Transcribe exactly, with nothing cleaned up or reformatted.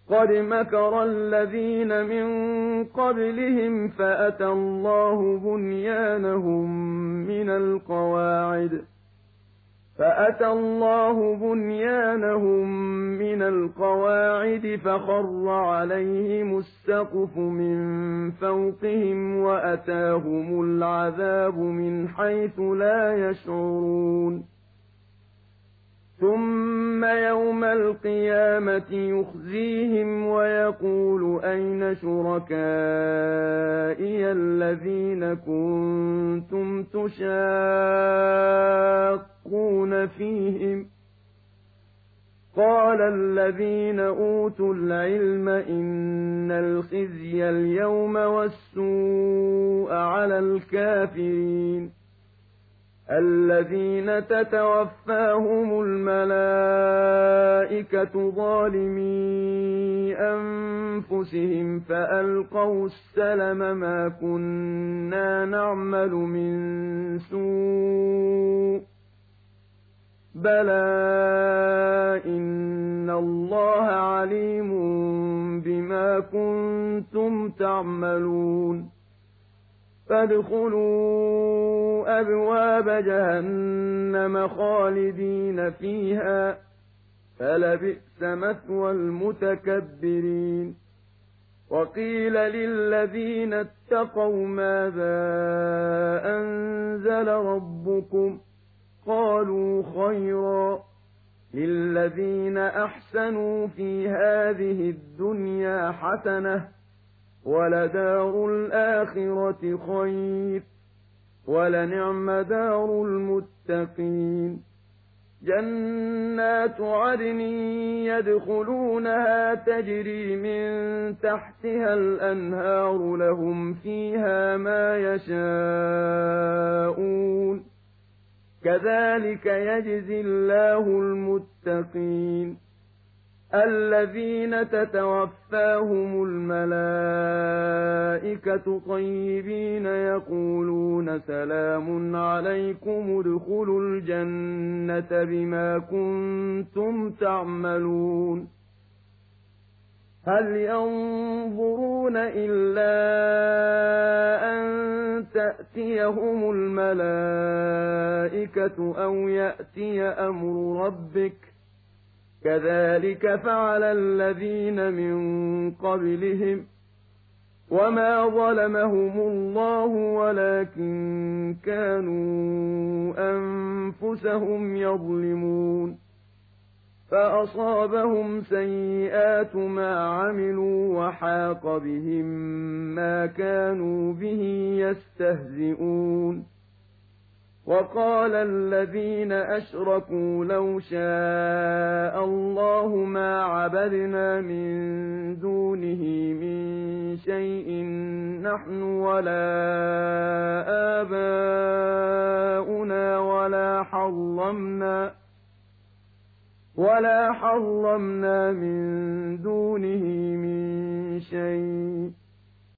قد مكر الذين من قبلهم فأتى الله بنيانهم من القواعد فأتى الله بنيانهم من القواعد فخر عليهم السقف من فوقهم وأتاهم العذاب من حيث لا يشعرون ثم يوم القيامة يخزيهم ويقول أين شركائي الذين كنتم تشاقون فيهم قال الذين أوتوا العلم إن الخزي اليوم والسوء على الكافرين الذين تتوفاهم الملائكة ظالمي أنفسهم فألقوا السلم ما كنا نعمل من سوء بلى إن الله عليم بما كنتم تعملون فادخلوا أبواب جهنم خالدين فيها فلبئس مثوى المتكبرين وقيل للذين اتقوا ماذا أنزل ربكم قالوا خيرا للذين أحسنوا في هذه الدنيا حسنة ولدار الآخرة خير ولنعم دار المتقين جنات عدن يدخلونها تجري من تحتها الأنهار لهم فيها ما يشاءون كذلك يجزي الله المتقين الذين تتوفاهم الملائكة طيبين يقولون سلام عليكم ادخلوا الجنة بما كنتم تعملون هل ينظرون إلا أن تأتيهم الملائكة أو يأتي أمر ربك كذلك فعل الذين من قبلهم وما ظلمهم الله ولكن كانوا أنفسهم يظلمون فأصابهم سيئات ما عملوا وحاق بهم ما كانوا به يستهزئون وقال الذين أشركوا لو شاء الله ما عبدنا من دونه من شيء نحن ولا آباؤنا ولا حرمنا ولا حرمنا من دونه من شيء